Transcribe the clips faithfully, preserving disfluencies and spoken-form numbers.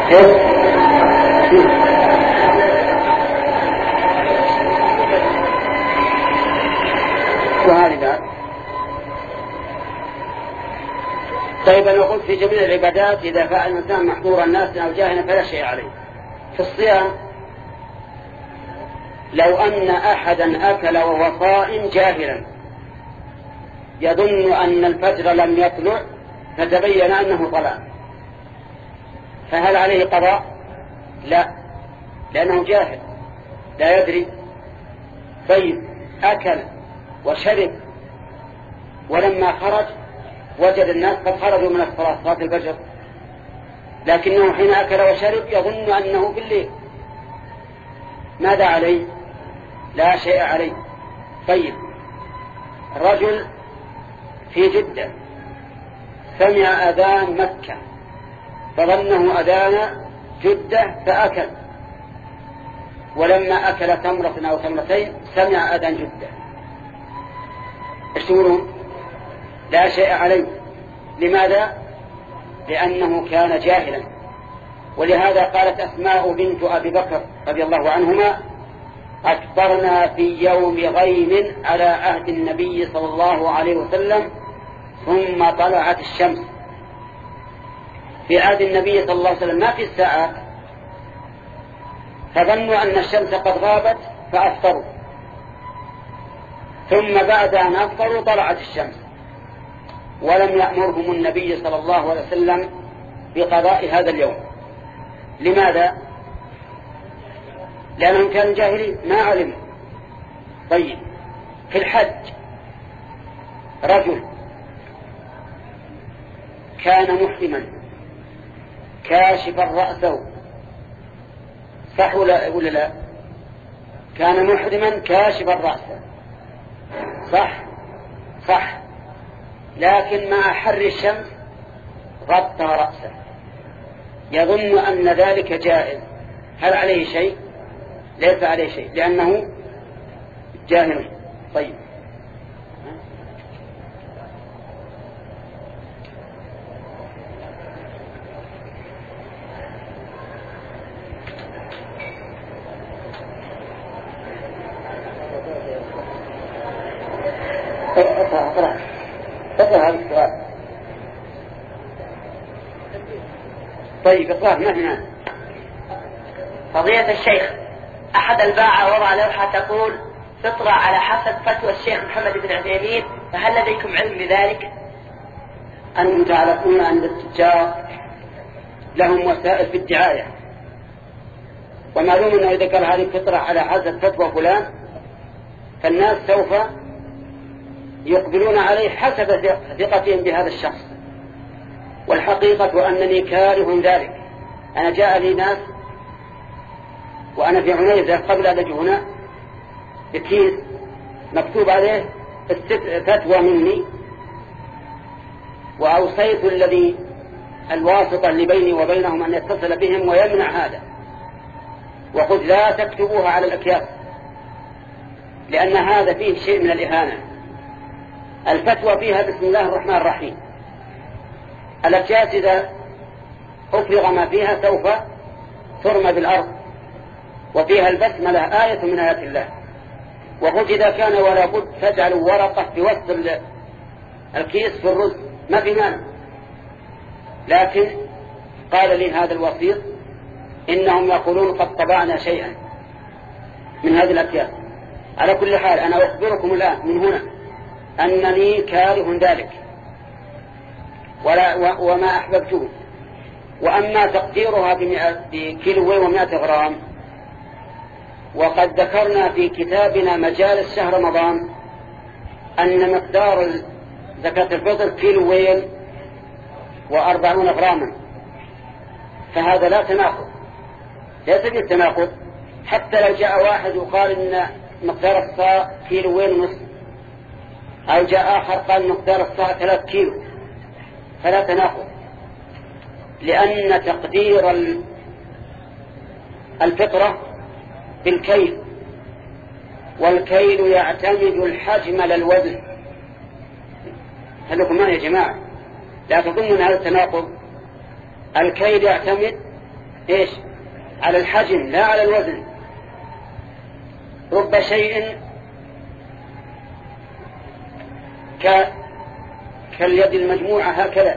وهذه بعد. طيب أنا قلت في جميع العبادات إذا فعل الإنسان محظور الناس أو جاهلا فلا شيء عليه. في الصيام لو أن أحدا أكل وهو صائم جاهلا يظن أن الفجر لم يطلع فتبين أنه طلع، فهل عليه قضاء؟ لا، لأنه جاهل لا يدري. طيب أكل وشرب ولما خرج وجد الناس قد خرجوا من الصلاة صلاة الفجر، لكنه حين أكل وشرب يظن أنه في الليل، ماذا عليه؟ لا شيء عليه. طيب رجل في جدة سمع أذان مكة فظنه أذان جدة فأكل، ولما أكل تمرة أو تمرتين سمع أذان جدة، ايش تقولون؟ لا شيء عليه. لماذا؟ لأنه كان جاهلا. ولهذا قالت أسماء بنت أبي بكر رضي الله عنهما: أفطرنا في يوم غيم على عهد النبي صلى الله عليه وسلم ثم طلعت الشمس. في عهد النبي صلى الله عليه وسلم ما في الساعات، فظنوا أن الشمس قد غابت فأفطروا، ثم بعد أن أفطروا طلعت الشمس، ولم يأمرهم النبي صلى الله عليه وسلم بقضاء هذا اليوم. لماذا؟ لأنهم كانوا جاهلين ما علموا. طيب في الحج رجل كان محرما كاشفا رأسه، صح ولا لا؟ كان محرما كاشفا رأسه، صح صح، لكن مع حر الشمس غطى رأسه، يظن أن ذلك جائز، هل عليه شيء؟ ليس عليه شيء لأنه جاهل. طيب اقرأ اقرأ هذا السؤال. طيب اقرأ ما هنا. فضيلة الشيخ، أحد الباعة وضع لوحة تقول فطرة على حسب فتوى الشيخ محمد بن عثيمين، فهل لديكم علم بذلك؟ أنتم تعرفون أن التجار لهم وسائل في الدعاية، ومعلوم أنه إذا قال هذه الفطرة على حسب فتوى فلان فالناس سوف يقبلون عليه حسب ثقتهم بهذا الشخص. والحقيقة أنني كاره ذلك. أنا جاء لي ناس وأنا في عنيزة قبل أن أجي هنا بكيس مكتوب عليه فتوى مني، وأوصيت الذي الواسطة اللي بيني وبينهم أن يتصل بهم ويمنع هذا، وقلت لا تكتبوها على الأكياس لأن هذا فيه شيء من الإهانة. الفتوى فيها بسم الله الرحمن الرحيم، الأكياس إذا أفرغ ما فيها سوف ترمى بالأرض، وفيها البسملة آية من آيات الله. وقلت إذا كان ولا بد تجعلوا ورقة في وسط الكيس في الرز ما في مانع، لكن قال لي هذا الوسيط إنهم يقولون قد طبعنا شيئا من هذه الأكياس. على كل حال أنا أخبركم الآن من هنا أنني كاره ذلك ولا وما أحببته. وأما تقديرها بكيلو ومائة غرام، وقد ذكرنا في كتابنا مجالس شهر رمضان أن مقدار زكاة الفطر كيلوين وأربعون غراما، فهذا لا تناقض، ليس بالتناقض. حتى لو جاء واحد وقال إن مقدار الصاع كيلوين ونصف، أو جاء آخر قال مقدار الصاع ثلاث كيلو، فلا تناقض، لأن تقدير الفطرة بالكيل، والكيل يعتمد الحجم للوزن. هل لكم معي يا جماعة؟ لا تظنون هذا التناقض. الكيل يعتمد إيش؟ على الحجم لا على الوزن. رب شيء ك... كاليد المجموعة هكذا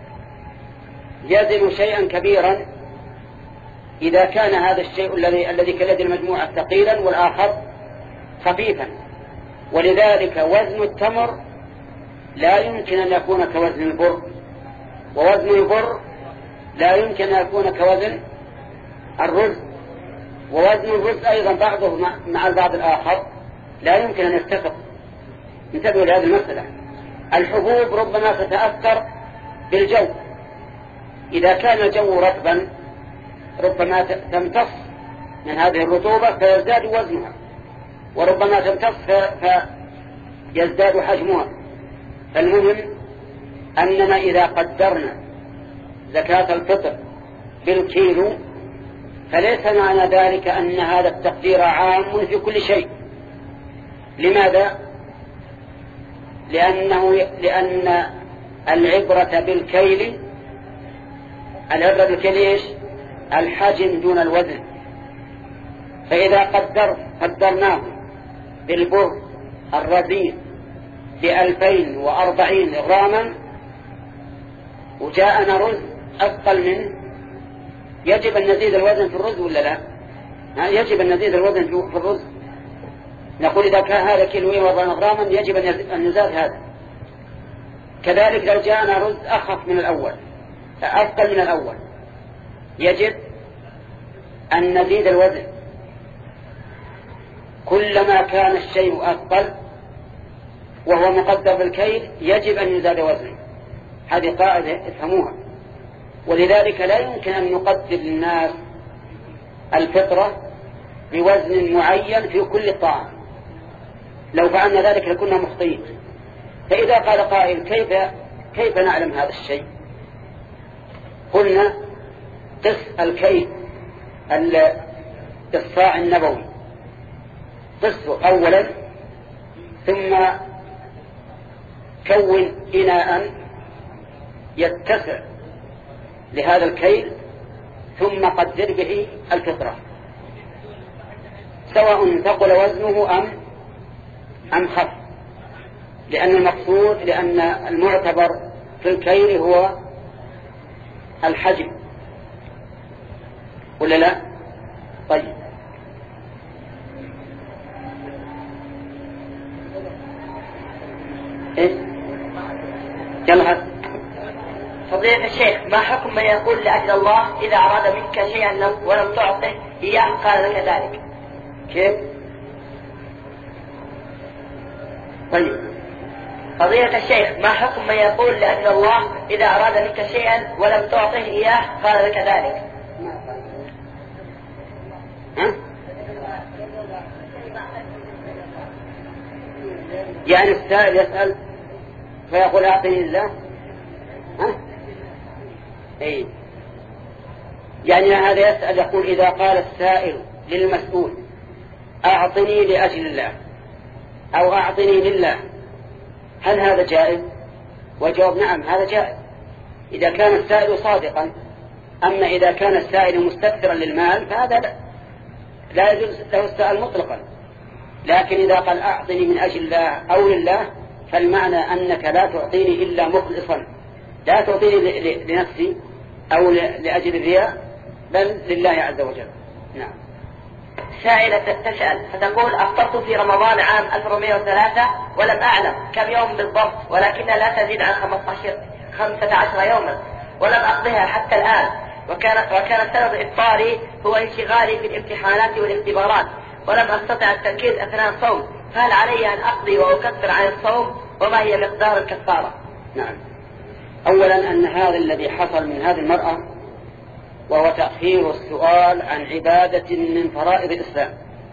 يزن شيئا كبيرا إذا كان هذا الشيء الذي الذي كاليد المجموعة ثقيلا والآخر خفيفا. ولذلك وزن التمر لا يمكن أن يكون كوزن البر، ووزن البر لا يمكن أن يكون كوزن الرز، ووزن الرز أيضا بعضه مع البعض الآخر لا يمكن أن يتفق. انتبهوا لهذه المسألة. الحبوب ربما تتأثر بالجو، إذا كان الجو رطبا ربما تمتص من هذه الرطوبة فيزداد وزنها، وربما تمتص فيزداد حجمها. فالمهم أننا إذا قدرنا زكاة الفطر بالكيلو فليس معنى ذلك أن هذا التقدير عام في كل شيء. لماذا؟ لأنه لأن العبرة بالكيل العبرة بالكيل إيش؟ الحجم دون الوزن. فإذا قدر قدرناه بالبر الرزين بألفين وأربعين غراما وجاءنا رز أثقل منه، يجب أن نزيد الوزن في الرز ولا لا؟ يجب أن نزيد الوزن في الرز. نقول إذا كان هذا كيلوين وأربعين غراما يجب أن نزاد هذا. كذلك لو جاءنا رز أخف من الأول أثقل من الأول يجب أن نزيد الوزن. كلما كان الشيء أثقل وهو مقدر بالكيل يجب أن يزاد وزنه. هذه قاعدة افهموها. ولذلك لا يمكن أن نقدر للناس الفطرة بوزن معين في كل طعام، لو فعلنا ذلك لكنا مخطئين. فإذا قال قائل كيف كيف نعلم هذا الشيء؟ قلنا قس الكيل الصاع النبوي، قسه أولا ثم كون إناء يتسع لهذا الكيل ثم قدر به الفطرة سواء ثقل وزنه أم أم خف، لأن المقصود لأن المعتبر في الكيل هو الحجم ولا لا؟ طيب إيه؟ يلا. فضيلة الشيخ، ما حكم من يقول لأجل الله إذا أراد منك شيئا ولم تعطه إياه قال لك ذلك؟ كيف؟ طيب. فضيلة الشيخ، ما حكم من يقول لأجل الله إذا أراد منك شيئا ولم تعطه إياه قال لك ذلك؟ ها؟ يعني السائل يسأل فيقول أعطني الله؟ ها؟ أي. يعني هذا يسأل يقول إذا قال السائل للمسؤول أعطني لأجل الله أو أعطني لله هل هذا جائز؟ وجواب نعم هذا جائز إذا كان السائل صادقا. أما إذا كان السائل مستكثرا للمال فهذا لا, لا يجوز له السؤال مطلقا. لكن إذا قال أعطني من أجل الله أو لله فالمعنى أنك لا تعطيني إلا مخلصا، لا تعطيني لنفسي أو لأجل الرياء بل لله عز وجل. نعم. سائلة تسأل فتقول أفطرت في رمضان عام ألف وأربعمائة وثلاثة ولم أعلم كم يوم بالضبط ولكنها لا تزيد عن خمسة عشر يوما ولم أقضيها حتى الآن، وكان وكان سبب إفطاري هو انشغالي في الامتحانات والاختبارات ولم أستطع التركيز أثناء الصوم، فهل علي أن أقضي وأكفر عن الصوم وما هي مقدار الكفارة؟ نعم. أولا أن هذا الذي حصل من هذه المرأة وهو تأخير السؤال عن عبادة من فرائض الإسلام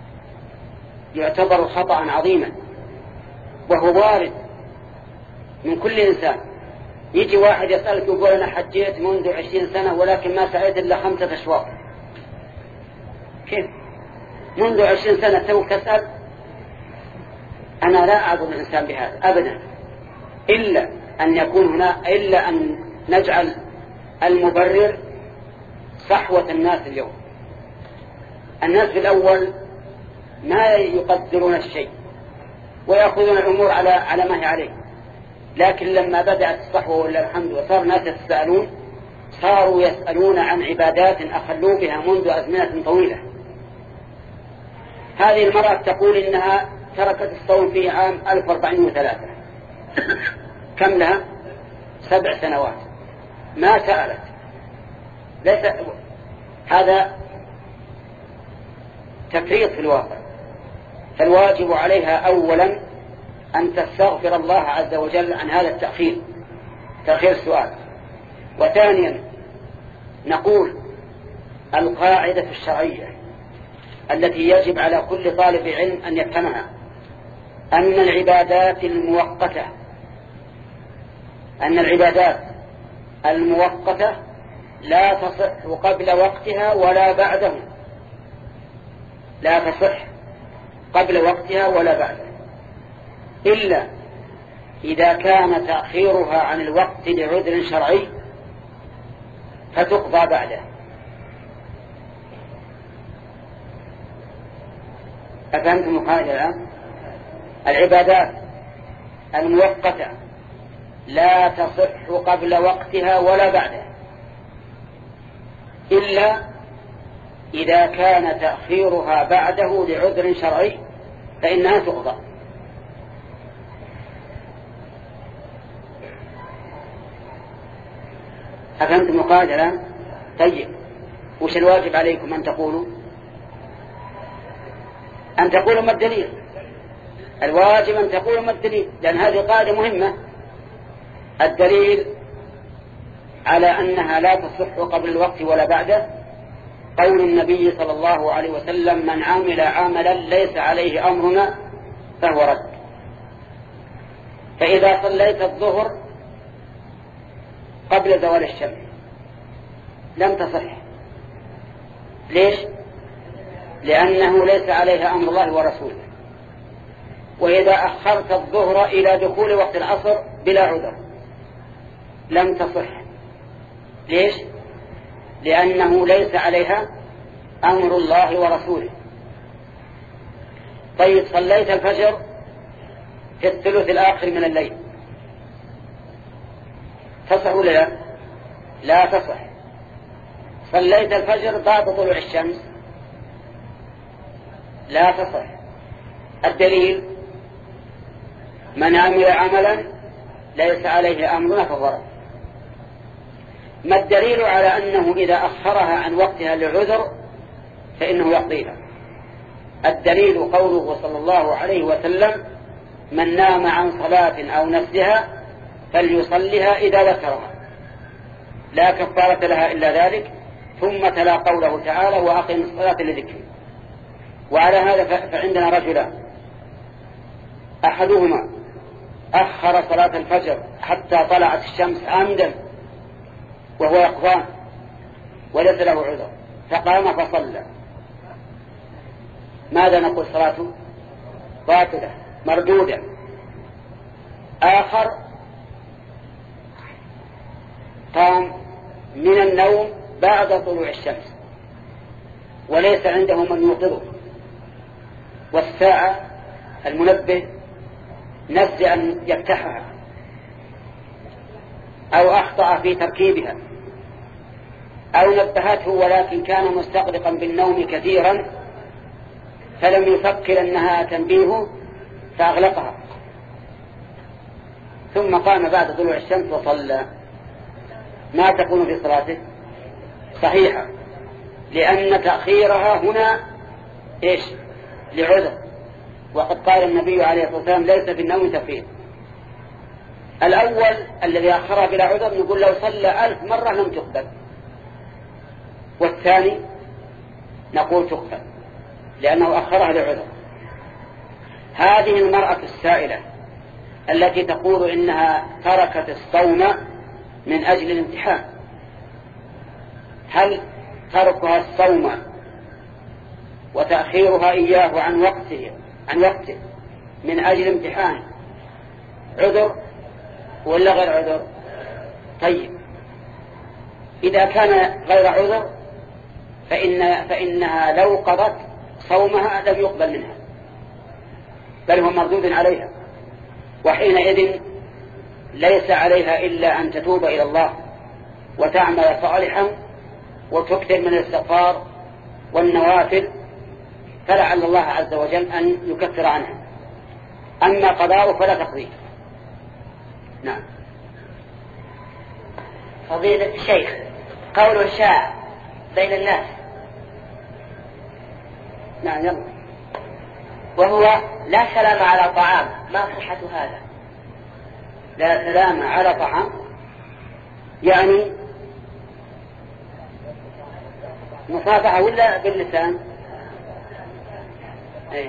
يعتبر خطأ عظيما، وهو وارد من كل إنسان. يجي واحد يسألك يقول أنا حجيت منذ عشرين سنة ولكن ما سعيت إلا خمسة أشواط. كيف؟ منذ عشرين سنة توك تسأل؟ أنا لا أعذر الإنسان بهذا أبدا، إلا أن يكون هنا إلا أن نجعل المبرر صحوة الناس اليوم. الناس في الأول ما يقدرون الشيء ويأخذون الأمور على على ما هي عليه، لكن لما بدأت الصحوة ولله الحمد وصار الناس يتساءلون، صاروا يسألون عن عبادات أخلوا بها منذ أزمنة طويلة. هذه المرأة تقول إنها تركت الصوم في عام ألف وأربعمائة وثلاثة، كم لها؟ سبع سنوات، ما سألت. ليس هذا تفريط في الواقع، فالواجب عليها أولا أن تستغفر الله عز وجل عن هذا التأخير، تأخير السؤال. وثانيا نقول القاعدة الشرعية التي يجب على كل طالب علم أن يفهمها، أن العبادات المؤقتة أن العبادات المؤقتة لا تصح قبل وقتها ولا بعده، لا تصح قبل وقتها ولا بعده، إلا إذا كان تأخيرها عن الوقت لعذر شرعي فتقضى بعده. أفهمتم القاعدة الآن؟ العبادات المؤقتة لا تصح قبل وقتها ولا بعده، إلا إذا كان تأخيرها بعده لعذر شرعي فإنها تقضى. أفهمتم القاعدة الآن؟ طيب، وش الواجب عليكم أن تقولوا؟ أن تقولوا ما الدليل. الواجب أن تقولوا ما الدليل، لأن هذه قاعدة مهمة. الدليل على أنها لا تصح قبل الوقت ولا بعده قول النبي صلى الله عليه وسلم: من عمل عملا ليس عليه أمرنا فهو رد. فإذا صليت الظهر قبل زوال الشمس لم تصح. ليش؟ لأنه ليس عليها أمر الله ورسوله. وإذا أخرت الظهر إلى دخول وقت العصر بلا عذر لم تصح. ليش؟ لأنه ليس عليها أمر الله ورسوله. طيب، صليت الفجر في الثلث الآخر من الليل تصح ولا لا؟ لا تصح. صليت الفجر بعد طلوع الشمس لا تصح. الدليل: من عمل عملا ليس عليه أمرنا فهو رد. ما الدليل على أنه إذا أخرها عن وقتها لعذر فإنه يقضيها؟ الدليل قوله صلى الله عليه وسلم: من نام عن صلاة أو نسيها فليصلها إذا ذكرها لا كفارة لها إلا ذلك. ثم تلا قوله تعالى: وأقم الصلاة لذكري. وعلى هذا فعندنا رجلان: أحدهما أخر صلاة الفجر حتى طلعت الشمس عمدا وهو يقظان وليس له عذر، فقام فصلى، ماذا نقول؟ صلاته باطلة مردودة. آخر قام من النوم بعد طلوع الشمس وليس عنده من يوقظه، والساعة المنبه نسي أن يفتحها أو أخطأ في تركيبها أو نبهته ولكن كان مستغرقا بالنوم كثيرا فلم يفكر أنها تنبيه فأغلقها، ثم قام بعد طلوع الشمس وصلى. ما تكون في صلاته؟ صحيحة، لأن تأخيرها هنا إيش؟ لعذر. وقد قال النبي عليه الصلاة والسلام: ليس في النوم تفريط. الأول الذي أخرها بلا عذر نقول لو صلى ألف مرة لم تقبل، والثاني نقول تقبل لأنه أخرها لعذر. هذه المرأة السائلة التي تقول إنها تركت الصوم من أجل الامتحان، هل تركها الصوم وتأخيرها إياه عن وقته عن وقته من أجل امتحان عذر ولا غير عذر؟ طيب، إذا كان غير عذر فإن فإنها لو قضت صومها لم يقبل منها، بل هو مردود عليها، وحينئذ ليس عليها إلا أن تتوب إلى الله وتعمل صالحا وتكثر من الاستغفار والنوافل، فلعل الله عز وجل أن يكفر عنها. أما قضاء فلا تقضيه. نعم. فضيلة الشيخ، قول شاع بين الناس. نعم يلا. وهو لا سلام على طعام، ما صحة هذا؟ لا سلام على طعام يعني مصافحة ولا باللسان؟ أيه.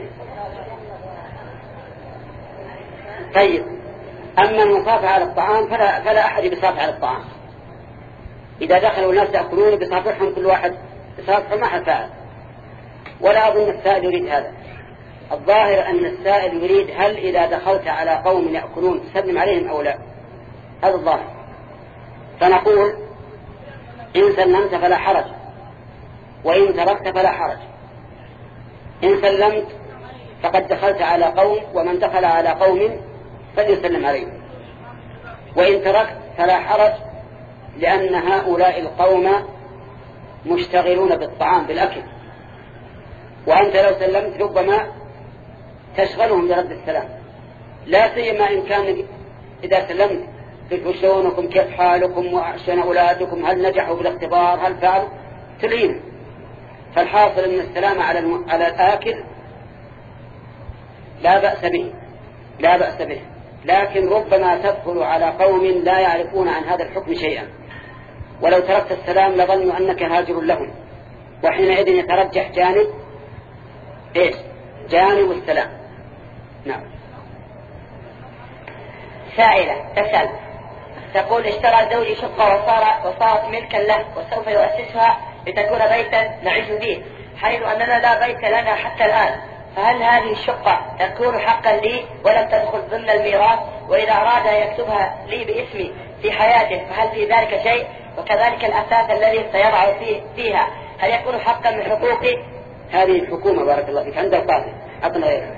طيب، أما المصافحة على الطعام فلا, فلا أحد يصافح على الطعام. إذا دخلوا الناس يأكلون بصافحهم كل واحد بصافحه ما حد فعل، ولا أظن السائل يريد هذا. الظاهر أن السائل يريد هل إذا دخلت على قوم يأكلون تسلم عليهم أو لا، هذا الظاهر. فنقول إن سلمت فلا حرج، وإن تركت فلا حرج. إن سلمت فقد دخلت على قوم، ومن دخل على قوم فليسلم عليهم. وإن تركت فلا حرج، لأن هؤلاء القوم مشتغلون بالطعام بالأكل، وأنت لو سلمت ربما تشغلهم برد السلام، لا سيما إن كان إذا سلمت كيف شلونكم، كيف حالكم، وأحسن أولادكم، هل نجحوا بالاختبار، هل فعلوا، تلين. فالحاصل أن السلام على الم... على الآكل لا بأس به، لا بأس به، لكن ربما تدخل على قوم لا يعرفون عن هذا الحكم شيئا، ولو تركت السلام لظنوا أنك هاجر لهم، وحينئذ يترجح جانب إيش؟ جانب السلام. نعم. سائلة تسأل تقول: اشترى زوجي شقة وصار وصارت ملكا له، وسوف يؤسسها لتكون بيتا نعيش فيه، حيث أننا لا بيت لنا حتى الآن، فهل هذه الشقة تكون حقا لي ولم تدخل ضمن الميراث؟ وإذا أراد أن يكتبها لي باسمي في حياته فهل في ذلك شيء؟ وكذلك الأثاث الذي سيضع فيه فيها هل يكون حقا من حقوقي؟ هذه الحكومة بارك الله فيك عند القاضي. أعطنا غيرها.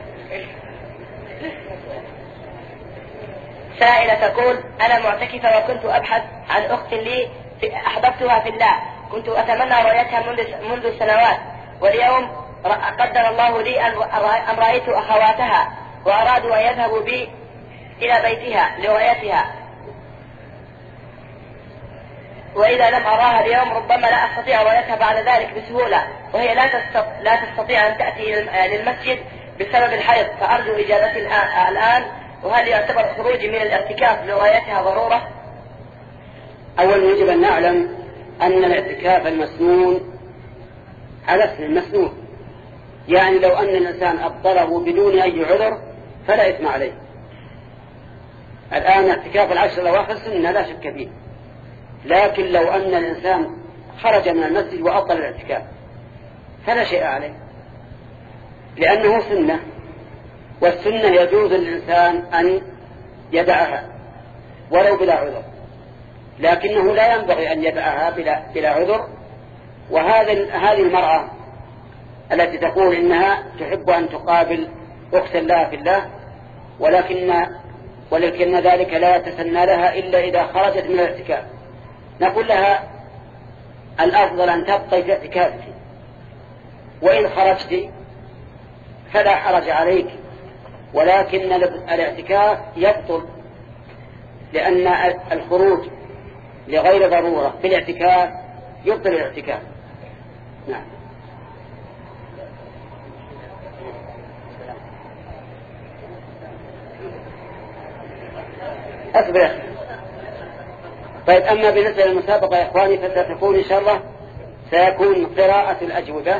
سائلة تقول: أنا معتكفة وكنت أبحث عن أخت لي أحببتها في الله، كنت أتمنى رؤيتها منذ منذ سنوات، واليوم قدر الله لي أن رأيت أخواتها وأرادوا أن يذهبوا بي إلى بيتها لرؤيتها، وإذا لم أراها اليوم ربما لا أستطيع رؤيتها بعد ذلك بسهولة، وهي لا تستطيع, لا تستطيع أن تأتي للمسجد بسبب الحيض، فأرجو إجابتي الآن، وهل يعتبر خروجي من الاعتكاف لرؤيتها ضرورة؟ أولا يجب أن نعلم أن الاعتكاف المسنون على اسم المسنون، يعني لو أن الإنسان أبطله بدون أي عذر فلا إثم عليه. الآن اعتكاف العشر الأواخر سنة لا شك فيه، لكن لو أن الإنسان خرج من المسجد وأبطل الاعتكاف فلا شيء عليه، لأنه سنة، والسنة يجوز للإنسان أن يدعها ولو بلا عذر، لكنه لا ينبغي أن يدعها بلا, بلا عذر. وهذا هذه المرأة التي تقول إنها تحب أن تقابل أختا لها في الله، ولكن ولكن ذلك لا يتسنى لها إلا إذا خرجت من الاعتكاف، نقول لها الأفضل أن تبقي في اعتكافك، وإن خرجت فلا حرج عليك، ولكن الاعتكاف يبطل، لأن الخروج لغير ضرورة في الاعتكاف يبطل الاعتكاف. نعم. أصبر. طيب، أما بالنسبة للمسابقة يا إخواني فستكون إن شاء الله سيكون قراءة الأجوبة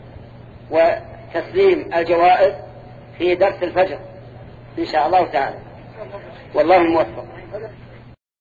وتسليم الجوائز في درس الفجر إن شاء الله تعالى، والله الموفق.